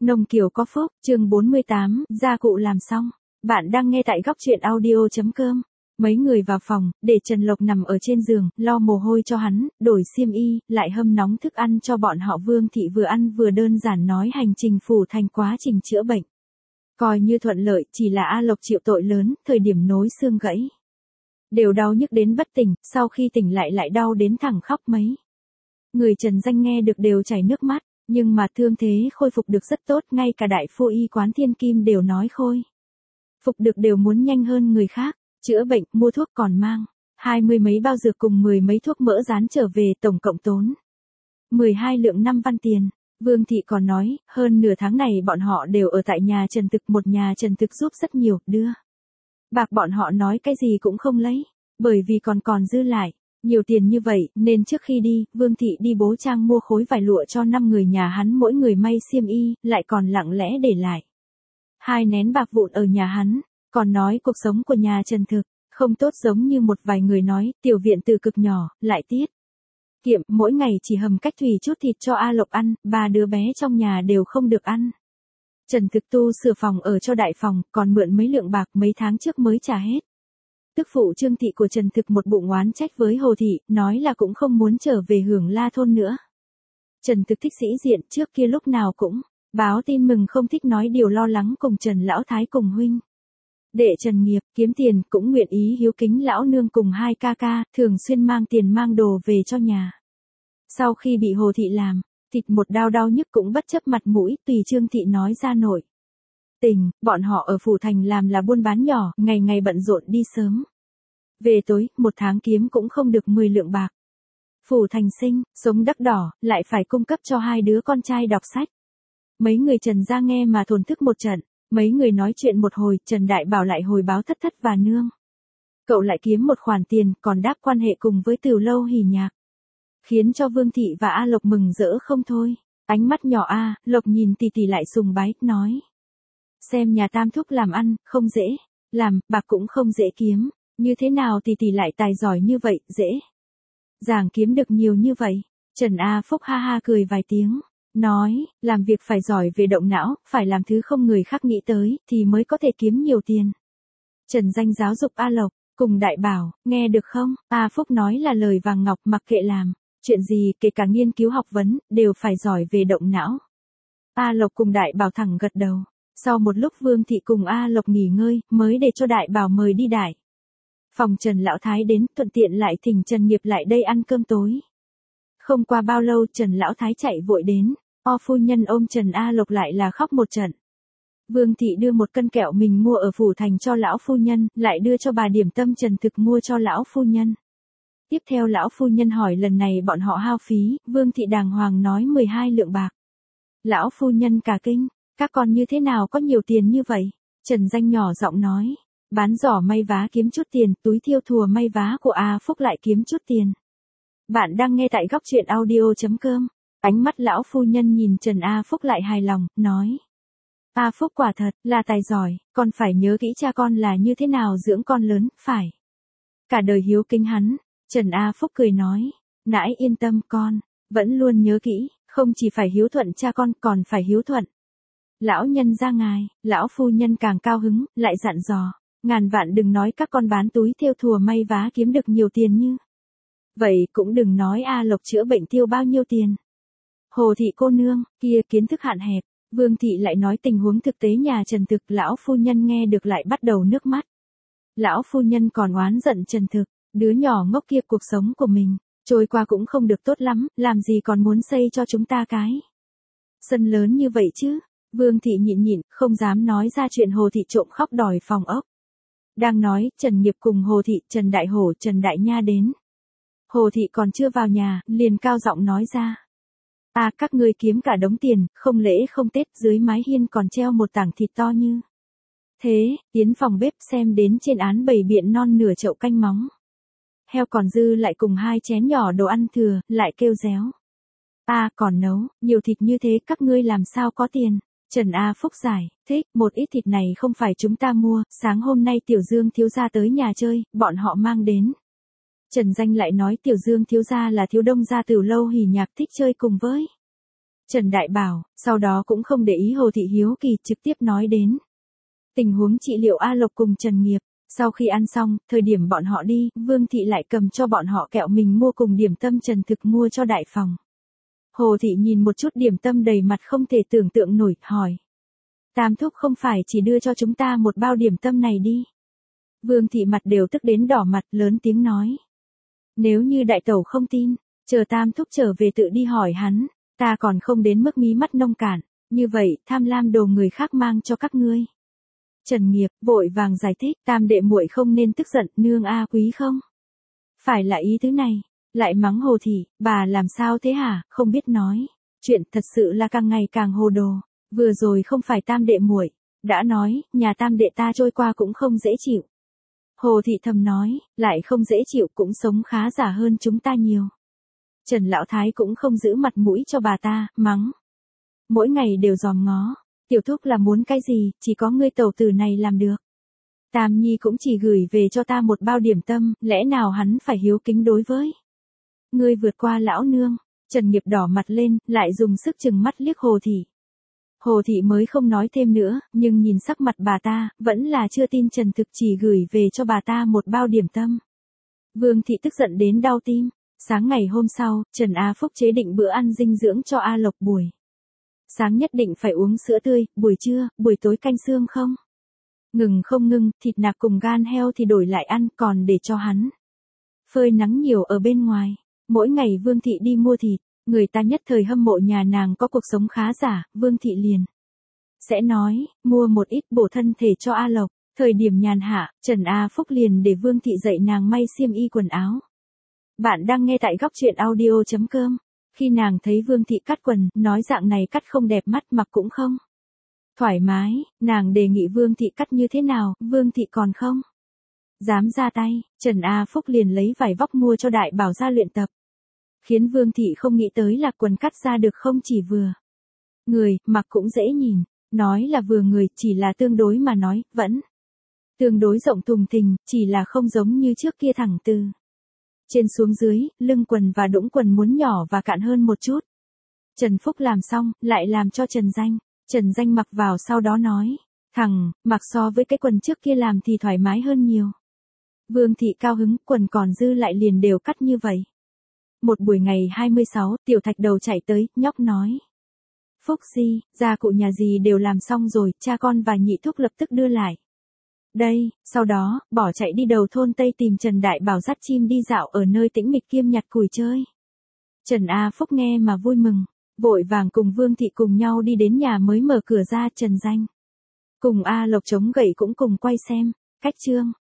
Nông Kiều có phúc, chương 48, gia cụ làm xong. Bạn đang nghe tại góc truyện audio.com. Mấy người vào phòng, để Trần Lộc nằm ở trên giường, lau mồ hôi cho hắn, đổi xiêm y, lại hâm nóng thức ăn cho bọn họ. Vương Thị vừa ăn vừa đơn giản nói hành trình phủ thành quá trình chữa bệnh. Coi như thuận lợi, chỉ là A Lộc chịu tội lớn, thời điểm nối xương gãy. Đều đau nhức đến bất tỉnh, sau khi tỉnh lại đau đến thẳng khóc mấy. Người Trần Danh nghe được đều chảy nước mắt. Nhưng mà thương thế khôi phục được rất tốt, ngay cả đại phu y quán Thiên Kim đều nói khôi phục được đều muốn nhanh hơn người khác, chữa bệnh, mua thuốc còn mang 20 mấy bao dược cùng 10 mấy thuốc mỡ rán trở về, tổng cộng tốn 12 lượng 5 văn tiền. Vương Thị còn nói, hơn nửa tháng này bọn họ đều ở tại nhà Trần Thực, một nhà Trần Thực giúp rất nhiều, đưa bạc bọn họ nói cái gì cũng không lấy, bởi vì còn dư lại. Nhiều tiền như vậy, nên trước khi đi, Vương Thị đi Bố Trang mua khối vải lụa cho 5 người nhà hắn, mỗi người may xiêm y, lại còn lặng lẽ để lại 2 nén bạc vụn ở nhà hắn, còn nói cuộc sống của nhà Trần Thực không tốt, giống như một vài người nói, tiểu viện từ cực nhỏ, lại tiết kiệm, mỗi ngày chỉ hầm cách thủy chút thịt cho A Lộc ăn, 3 đứa bé trong nhà đều không được ăn. Trần Thực tu sửa phòng ở cho đại phòng, còn mượn mấy lượng bạc mấy tháng trước mới trả hết. Tức phụ Trương Thị của Trần Thực một bụng oán trách với Hồ Thị, nói là cũng không muốn trở về Hưởng La thôn nữa. Trần Thực thích sĩ diện, trước kia lúc nào cũng báo tin mừng, không thích nói điều lo lắng cùng Trần Lão Thái cùng huynh đệ Trần Nghiệp kiếm tiền, cũng nguyện ý hiếu kính lão nương cùng 2 ca ca, thường xuyên mang tiền mang đồ về cho nhà. Sau khi bị Hồ Thị làm thịt một đau nhức cũng bất chấp mặt mũi, tùy Trương Thị nói ra nội tình. Bọn họ ở phủ thành làm là buôn bán nhỏ, ngày ngày bận rộn, đi sớm về tối, một tháng kiếm cũng không được 10 lượng bạc. Phủ thành sinh, sống đắt đỏ, lại phải cung cấp cho 2 đứa con trai đọc sách. Mấy người Trần ra nghe mà thổn thức một trận, mấy người nói chuyện một hồi, Trần Đại Bảo lại hồi báo Thất Thất và nương. Cậu lại kiếm một khoản tiền, còn đáp quan hệ cùng với Từ Lâu Hỉ Nhạc, khiến cho Vương Thị và A Lộc mừng rỡ không thôi. Ánh mắt nhỏ A Lộc nhìn tỷ tỷ lại sùng bái, nói: xem nhà Tam thúc làm ăn, không dễ làm, bạc cũng không dễ kiếm, như thế nào tỷ tỷ lại tài giỏi như vậy, dễ dàng kiếm được nhiều như vậy. Trần A Phúc ha ha cười vài tiếng, nói, làm việc phải giỏi về động não, phải làm thứ không người khác nghĩ tới, thì mới có thể kiếm nhiều tiền. Trần Danh giáo dục A Lộc, cùng Đại Bảo, nghe được không? A Phúc nói là lời vàng ngọc, mặc kệ làm chuyện gì, kể cả nghiên cứu học vấn, đều phải giỏi về động não. A Lộc cùng Đại Bảo thẳng gật đầu. Sau một lúc Vương Thị cùng A Lộc nghỉ ngơi, mới để cho Đại Bảo mời đi đại phòng Trần Lão Thái đến, thuận tiện lại thỉnh Trần Nghiệp lại đây ăn cơm tối. Không qua bao lâu Trần Lão Thái chạy vội đến, phu nhân ôm Trần A Lộc lại là khóc một trận. Vương Thị đưa 1 cân kẹo mình mua ở phủ thành cho lão phu nhân, lại đưa cho bà điểm tâm Trần Thực mua cho lão phu nhân. Tiếp theo lão phu nhân hỏi lần này bọn họ hao phí, Vương Thị đàng hoàng nói 12 lượng bạc. Lão phu nhân cả kinh, các con như thế nào có nhiều tiền như vậy? Trần Danh nhỏ giọng nói, bán giỏ may vá kiếm chút tiền, túi thiêu thùa may vá của A Phúc lại kiếm chút tiền. Bạn đang nghe tại góc truyện audio.com. Ánh mắt lão phu nhân nhìn Trần A Phúc lại hài lòng, nói: A Phúc quả thật là tài giỏi, con phải nhớ kỹ cha con là như thế nào dưỡng con lớn, phải cả đời hiếu kính hắn. Trần A Phúc cười nói, nãi yên tâm, con vẫn luôn nhớ kỹ, không chỉ phải hiếu thuận cha con, còn phải hiếu thuận lão nhân gia ngài. Lão phu nhân càng cao hứng, lại dặn dò, ngàn vạn đừng nói các con bán túi thêu thùa may vá kiếm được nhiều tiền như vậy, cũng đừng nói A Lộc chữa bệnh tiêu bao nhiêu tiền. Hồ Thị cô nương kia kiến thức hạn hẹp. Vương Thị lại nói tình huống thực tế nhà Trần Thực, lão phu nhân nghe được lại bắt đầu nước mắt. Lão phu nhân còn oán giận Trần Thực, đứa nhỏ ngốc kia, cuộc sống của mình trôi qua cũng không được tốt lắm, làm gì còn muốn xây cho chúng ta cái sân lớn như vậy chứ. Vương Thị nhịn, không dám nói ra chuyện Hồ Thị trộm khóc đòi phòng ốc. Đang nói, Trần Nghiệp cùng Hồ Thị, Trần Đại Hổ, Trần Đại Nha đến. Hồ Thị còn chưa vào nhà, liền cao giọng nói ra: các ngươi kiếm cả đống tiền, không lễ không Tết, dưới mái hiên còn treo một tảng thịt to như thế. Tiến phòng bếp xem đến trên án bày biện non nửa chậu canh móng heo còn dư lại cùng 2 chén nhỏ đồ ăn thừa, lại kêu réo: còn nấu nhiều thịt như thế, các ngươi làm sao có tiền? Trần A Phúc giải thích, một ít thịt này không phải chúng ta mua, sáng hôm nay Tiểu Dương thiếu gia tới nhà chơi, bọn họ mang đến. Trần Danh lại nói Tiểu Dương thiếu gia là thiếu đông gia Từ Lâu Hỉ Nhạc, thích chơi cùng với Trần Đại Bảo, sau đó cũng không để ý Hồ Thị hiếu kỳ trực tiếp nói đến. Tình huống trị liệu A Lộc cùng Trần Nghiệp, sau khi ăn xong, thời điểm bọn họ đi, Vương Thị lại cầm cho bọn họ kẹo mình mua cùng điểm tâm Trần Thực mua cho đại phòng. Hồ Thị nhìn một chút điểm tâm đầy mặt không thể tưởng tượng nổi, hỏi. Tam thúc không phải chỉ đưa cho chúng ta một bao điểm tâm này đi. Vương Thị mặt đều tức đến đỏ mặt, lớn tiếng nói. Nếu như đại tẩu không tin, chờ Tam thúc trở về tự đi hỏi hắn, ta còn không đến mức mí mắt nông cạn, như vậy tham lam đồ người khác mang cho các ngươi. Trần Nghiệp vội vàng giải thích, Tam đệ muội không nên tức giận, nương a quý không. Phải là ý tứ này, lại mắng Hồ Thị, bà làm sao thế hả, không biết nói, chuyện thật sự là càng ngày càng hồ đồ, vừa rồi không phải Tam đệ muội đã nói, nhà Tam đệ ta trôi qua cũng không dễ chịu. Hồ Thị thầm nói, lại không dễ chịu cũng sống khá giả hơn chúng ta nhiều. Trần Lão Thái cũng không giữ mặt mũi cho bà ta, mắng. Mỗi ngày đều dòm ngó, tiểu thúc là muốn cái gì, chỉ có ngươi tẩu tử này làm được. Tam Nhi cũng chỉ gửi về cho ta một bao điểm tâm, lẽ nào hắn phải hiếu kính đối với. Ngươi vượt qua lão nương, Trần Nghiệp đỏ mặt lên, lại dùng sức chừng mắt liếc Hồ Thị. Hồ Thị mới không nói thêm nữa, nhưng nhìn sắc mặt bà ta, vẫn là chưa tin Trần Thực chỉ gửi về cho bà ta một bao điểm tâm. Vương Thị tức giận đến đau tim. Sáng ngày hôm sau, Trần A Phúc chế định bữa ăn dinh dưỡng cho A Lộc buổi. Sáng nhất định phải uống sữa tươi, buổi trưa, buổi tối canh xương không? Ngừng không ngừng, thịt nạc cùng gan heo thì đổi lại ăn, còn để cho hắn. Phơi nắng nhiều ở bên ngoài. Mỗi ngày Vương Thị đi mua thịt, người ta nhất thời hâm mộ nhà nàng có cuộc sống khá giả, Vương Thị liền. Sẽ nói, mua một ít bổ thân thể cho A Lộc. Thời điểm nhàn hạ, Trần A Phúc liền để Vương Thị dạy nàng may xiêm y quần áo. Bạn đang nghe tại góc truyện audio.com. Khi nàng thấy Vương Thị cắt quần, nói dạng này cắt không đẹp mắt mặc cũng không thoải mái, nàng đề nghị Vương Thị cắt như thế nào, Vương Thị còn không dám ra tay, Trần A Phúc liền lấy vải vóc mua cho Đại Bảo ra luyện tập. Khiến Vương Thị không nghĩ tới là quần cắt ra được không chỉ vừa người, mặc cũng dễ nhìn, nói là vừa người, chỉ là tương đối mà nói, vẫn tương đối rộng thùng thình, chỉ là không giống như trước kia thẳng từ trên xuống dưới, lưng quần và đũng quần muốn nhỏ và cạn hơn một chút. Trần Phúc làm xong, lại làm cho Trần Danh mặc vào sau đó nói, thằng, mặc so với cái quần trước kia làm thì thoải mái hơn nhiều. Vương Thị cao hứng, quần còn dư lại liền đều cắt như vậy. Một buổi ngày 26, Tiểu Thạch Đầu chạy tới, nhóc nói. Phúc Di, gia cụ nhà dì đều làm xong rồi, cha con và nhị thúc lập tức đưa lại. Đây, sau đó, bỏ chạy đi đầu thôn Tây tìm Trần Đại Bảo dắt chim đi dạo ở nơi tĩnh mịch kiêm nhặt củi chơi. Trần A Phúc nghe mà vui mừng, vội vàng cùng Vương Thị cùng nhau đi đến nhà mới mở cửa ra. Trần Danh cùng A Lộc chống gậy cũng cùng quay xem, cách chương.